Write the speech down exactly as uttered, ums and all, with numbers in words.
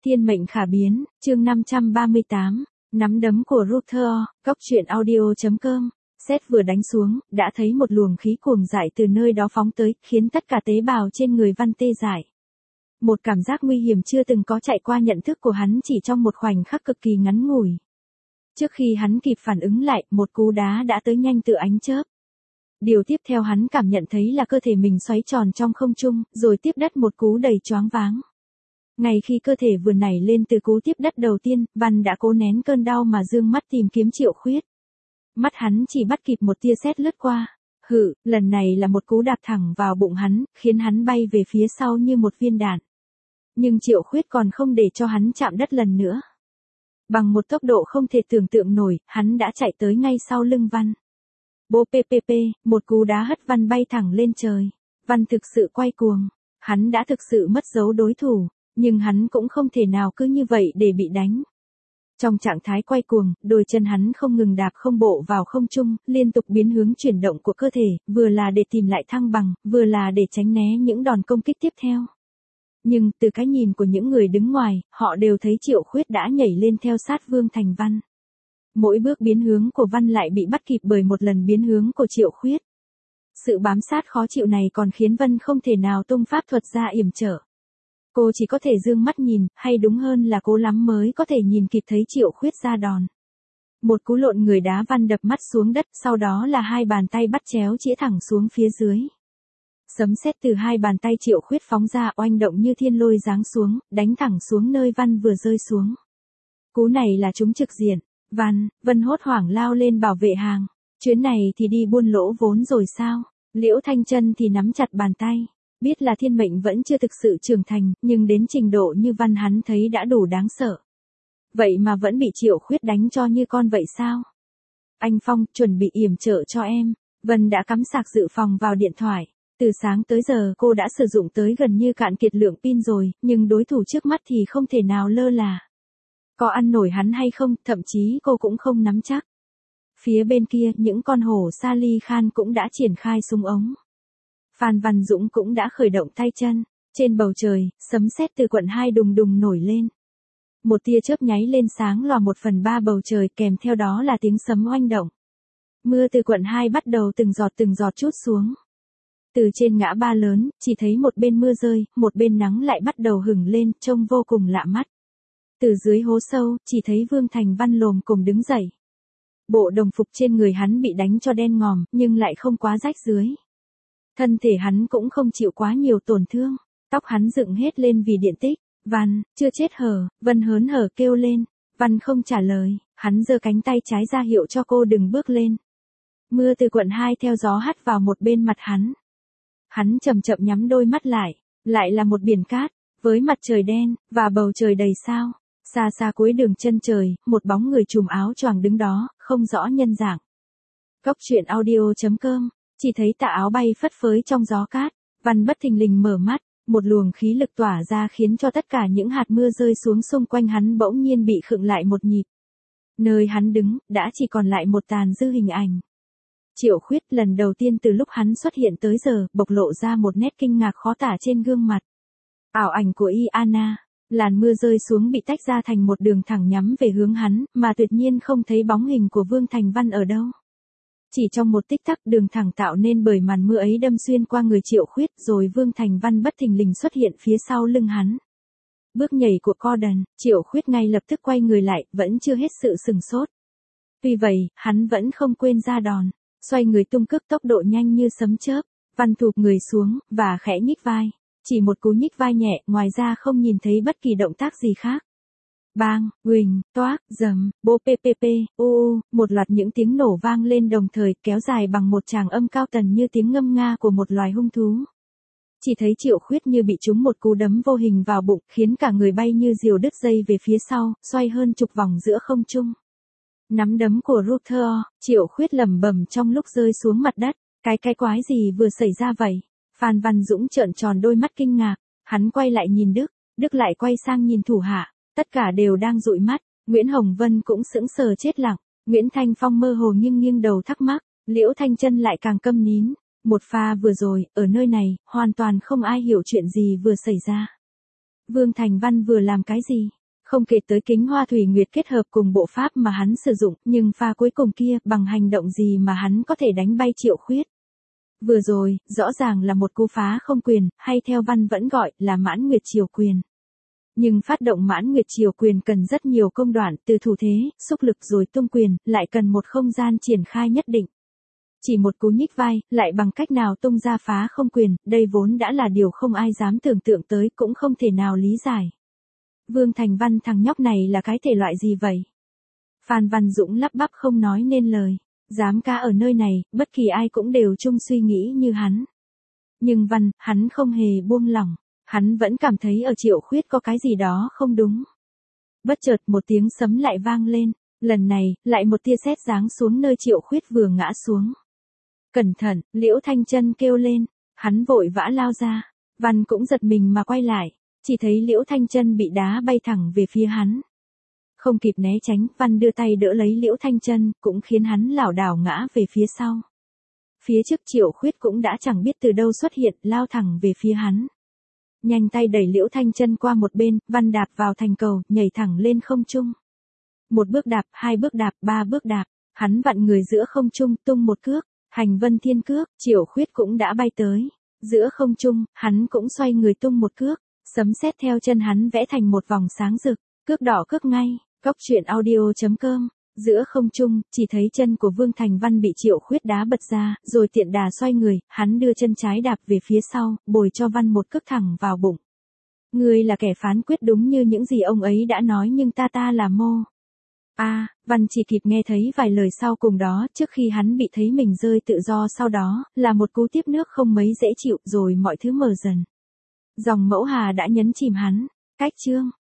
Thiên mệnh khả biến, chương năm trăm ba mươi tám, nắm đấm của Ruther, góc truyện audio chấm com. Sét vừa đánh xuống, đã thấy một luồng khí cuồng dại từ nơi đó phóng tới, khiến tất cả tế bào trên người Văn tê dại. Một cảm giác nguy hiểm chưa từng có chạy qua nhận thức của hắn chỉ trong một khoảnh khắc cực kỳ ngắn ngủi. Trước khi hắn kịp phản ứng lại, một cú đá đã tới nhanh tựa ánh chớp. Điều tiếp theo hắn cảm nhận thấy là cơ thể mình xoáy tròn trong không trung, rồi tiếp đất một cú đầy choáng váng. Ngay khi cơ thể vừa nảy lên từ cú tiếp đất đầu tiên, Văn đã cố nén cơn đau mà dương mắt tìm kiếm Triệu Khuyết. Mắt hắn chỉ bắt kịp một tia sét lướt qua. Hự, lần này là một cú đạp thẳng vào bụng hắn, khiến hắn bay về phía sau như một viên đạn. Nhưng Triệu Khuyết còn không để cho hắn chạm đất lần nữa. Bằng một tốc độ không thể tưởng tượng nổi, hắn đã chạy tới ngay sau lưng Văn. Bô pê pê pê, một cú đá hất Văn bay thẳng lên trời. Văn thực sự quay cuồng. Hắn đã thực sự mất dấu đối thủ, nhưng hắn cũng không thể nào cứ như vậy để bị đánh. Trong trạng thái quay cuồng, đôi chân hắn không ngừng đạp không bộ vào không trung, liên tục biến hướng chuyển động của cơ thể, vừa là để tìm lại thăng bằng, vừa là để tránh né những đòn công kích tiếp theo. Nhưng, từ cái nhìn của những người đứng ngoài, họ đều thấy Triệu Khuyết đã nhảy lên theo sát Vương Thành Văn. Mỗi bước biến hướng của Văn lại bị bắt kịp bởi một lần biến hướng của Triệu Khuyết. Sự bám sát khó chịu này còn khiến Vân không thể nào tung pháp thuật ra yểm trở. Cô chỉ có thể dương mắt nhìn, hay đúng hơn là cố lắm mới có thể nhìn kịp thấy Triệu Khuyết ra đòn. Một cú lộn người đá Văn đập mắt xuống đất, sau đó là hai bàn tay bắt chéo chĩa thẳng xuống phía dưới. Sấm sét từ hai bàn tay Triệu Khuyết phóng ra oanh động như thiên lôi giáng xuống, đánh thẳng xuống nơi Văn vừa rơi xuống. Cú này là trúng trực diện. Văn, Vân hốt hoảng lao lên bảo vệ hàng. Chuyến này thì đi buôn lỗ vốn rồi sao? Liễu Thanh Chân thì nắm chặt bàn tay. Biết là thiên mệnh vẫn chưa thực sự trưởng thành, nhưng đến trình độ như Văn hắn thấy đã đủ đáng sợ. Vậy mà vẫn bị Triệu Khuyết đánh cho như con vậy sao? Anh Phong, chuẩn bị yểm trợ cho em. Vân đã cắm sạc dự phòng vào điện thoại. Từ sáng tới giờ cô đã sử dụng tới gần như cạn kiệt lượng pin rồi, nhưng đối thủ trước mắt thì không thể nào lơ là. Có ăn nổi hắn hay không, thậm chí cô cũng không nắm chắc. Phía bên kia, những con hổ Sali Khan cũng đã triển khai súng ống. Phan Văn Dũng cũng đã khởi động tay chân. Trên bầu trời, sấm sét từ quận hai đùng đùng nổi lên. Một tia chớp nháy lên sáng lòa một phần ba bầu trời, kèm theo đó là tiếng sấm oanh động. Mưa từ quận hai bắt đầu từng giọt từng giọt trút xuống. Từ trên ngã ba lớn, chỉ thấy một bên mưa rơi, một bên nắng lại bắt đầu hửng lên, trông vô cùng lạ mắt. Từ dưới hố sâu, chỉ thấy Vương Thành Văn lồm cồm đứng dậy. Bộ đồng phục trên người hắn bị đánh cho đen ngòm, nhưng lại không quá rách dưới. Thân thể hắn cũng không chịu quá nhiều tổn thương. Tóc hắn dựng hết lên vì điện tích. Văn, chưa chết hở, Vân hớn hở kêu lên. Văn không trả lời, hắn giơ cánh tay trái ra hiệu cho cô đừng bước lên. Mưa từ quận hai theo gió hắt vào một bên mặt hắn. Hắn chậm chậm nhắm đôi mắt lại. Lại là một biển cát, với mặt trời đen, và bầu trời đầy sao. Xa xa cuối đường chân trời, một bóng người trùm áo choàng đứng đó, không rõ nhân dạng. Góc truyện audio chấm com, chỉ thấy tà áo bay phất phới trong gió cát. Văn bất thình lình mở mắt, một luồng khí lực tỏa ra khiến cho tất cả những hạt mưa rơi xuống xung quanh hắn bỗng nhiên bị khựng lại một nhịp. Nơi hắn đứng, đã chỉ còn lại một tàn dư hình ảnh. Triệu Khuyết lần đầu tiên từ lúc hắn xuất hiện tới giờ, bộc lộ ra một nét kinh ngạc khó tả trên gương mặt. Ảo ảnh của Iana. Làn mưa rơi xuống bị tách ra thành một đường thẳng nhắm về hướng hắn, mà tuyệt nhiên không thấy bóng hình của Vương Thành Văn ở đâu. Chỉ trong một tích tắc, đường thẳng tạo nên bởi màn mưa ấy đâm xuyên qua người Triệu Khuyết, rồi Vương Thành Văn bất thình lình xuất hiện phía sau lưng hắn. Bước nhảy của Gordon, Triệu Khuyết ngay lập tức quay người lại, vẫn chưa hết sự sừng sốt. Tuy vậy, hắn vẫn không quên ra đòn, xoay người tung cước tốc độ nhanh như sấm chớp. Văn thụp người xuống, và khẽ nhích vai. Chỉ một cú nhích vai nhẹ, ngoài ra không nhìn thấy bất kỳ động tác gì khác. Bang, huỳnh, toác, dầm, bô pê pê pê, u u, một loạt những tiếng nổ vang lên đồng thời, kéo dài bằng một tràng âm cao tần như tiếng ngâm nga của một loài hung thú. Chỉ thấy Triệu Khuyết như bị trúng một cú đấm vô hình vào bụng, khiến cả người bay như diều đứt dây về phía sau, xoay hơn chục vòng giữa không trung. Nắm đấm của Ruther, Triệu Khuyết lẩm bẩm trong lúc rơi xuống mặt đất. Cái cái quái gì vừa xảy ra vậy? Phan Văn Dũng trợn tròn đôi mắt kinh ngạc. Hắn quay lại nhìn Đức, Đức lại quay sang nhìn thủ hạ. Tất cả đều đang dụi mắt. Nguyễn Hồng Vân cũng sững sờ chết lặng. Nguyễn Thanh Phong mơ hồ nghiêng nghiêng đầu thắc mắc. Liễu Thanh Chân lại càng câm nín. Một pha vừa rồi, ở nơi này, hoàn toàn không ai hiểu chuyện gì vừa xảy ra. Vương Thành Văn vừa làm cái gì? Không kể tới kính hoa thủy nguyệt kết hợp cùng bộ pháp mà hắn sử dụng, nhưng pha cuối cùng kia, bằng hành động gì mà hắn có thể đánh bay Triệu Khuyết? Vừa rồi, rõ ràng là một cú phá không quyền, hay theo văn vẫn gọi là mãn nguyệt triều quyền. Nhưng phát động mãn nguyệt triều quyền cần rất nhiều công đoạn, từ thủ thế, xúc lực rồi tung quyền, lại cần một không gian triển khai nhất định. Chỉ một cú nhích vai, lại bằng cách nào tung ra phá không quyền, đây vốn đã là điều không ai dám tưởng tượng tới, cũng không thể nào lý giải. Vương Thành Văn thằng nhóc này là cái thể loại gì vậy? Phan Văn Dũng lắp bắp không nói nên lời. Dám cá ở nơi này, bất kỳ ai cũng đều chung suy nghĩ như hắn. Nhưng Văn, hắn không hề buông lỏng. Hắn vẫn cảm thấy ở Triệu Khuyết có cái gì đó không đúng. Bất chợt một tiếng sấm lại vang lên. Lần này, lại một tia sét giáng xuống nơi Triệu Khuyết vừa ngã xuống. Cẩn thận, Liễu Thanh Chân kêu lên. Hắn vội vã lao ra. Văn cũng giật mình mà quay lại. Chỉ thấy Liễu Thanh Chân bị đá bay thẳng về phía hắn. Không kịp né tránh, Văn đưa tay đỡ lấy Liễu Thanh Chân, cũng khiến hắn lảo đảo ngã về phía sau. Phía trước Triệu Khuyết cũng đã chẳng biết từ đâu xuất hiện, lao thẳng về phía hắn. Nhanh tay đẩy Liễu Thanh Chân qua một bên, Văn đạp vào thành cầu, nhảy thẳng lên không trung. Một bước đạp, hai bước đạp, ba bước đạp, hắn vặn người giữa không trung, tung một cước, hành vân thiên cước, Triệu Khuyết cũng đã bay tới. Giữa không trung, hắn cũng xoay người tung một cước, sấm sét theo chân hắn vẽ thành một vòng sáng rực, cước đỏ cước ngay. Góc truyện audio chấm com, giữa không trung, chỉ thấy chân của Vương Thành Văn bị Triệu Khuyết đá bật ra, rồi tiện đà xoay người, hắn đưa chân trái đạp về phía sau, bồi cho Văn một cước thẳng vào bụng. Ngươi là kẻ phán quyết đúng như những gì ông ấy đã nói, nhưng ta ta là mô. A, à, Văn chỉ kịp nghe thấy vài lời sau cùng đó, trước khi hắn bị thấy mình rơi tự do, sau đó, là một cú tiếp nước không mấy dễ chịu, rồi mọi thứ mờ dần. Dòng Mẫu Hà đã nhấn chìm hắn. Cách chương